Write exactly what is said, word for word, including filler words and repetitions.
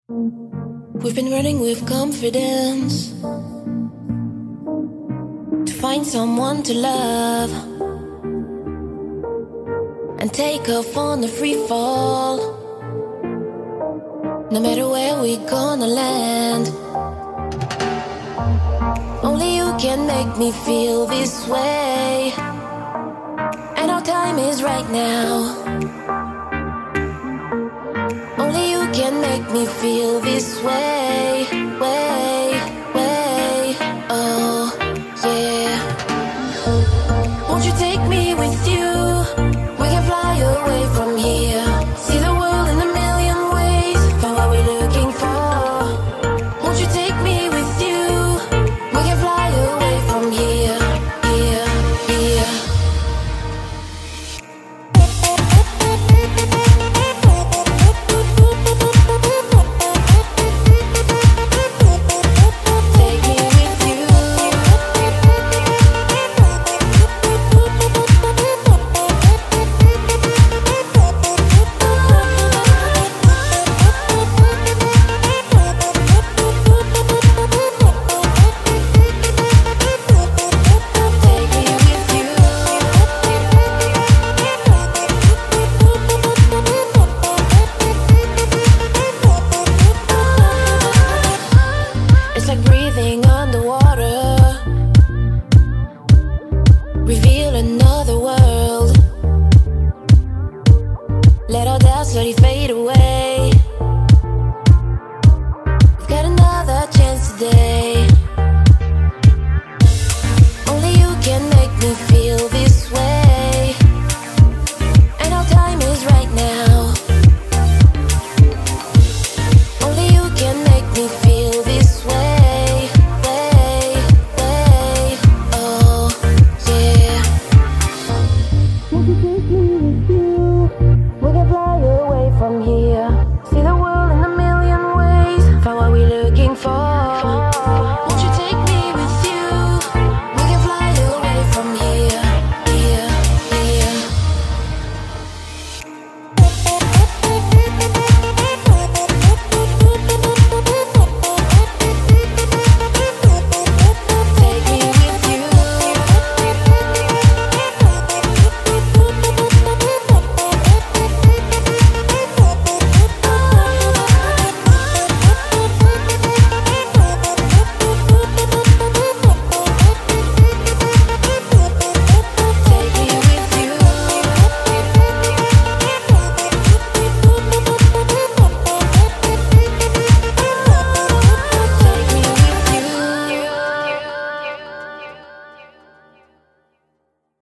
We've been running with confidence to find someone to love and take off on the free fall. No matter where we're gonna land, only you can make me feel this way. And our time is right now. Only you can make me feel this way, way, way. Oh, yeah. Won't you take me with you? We can fly away from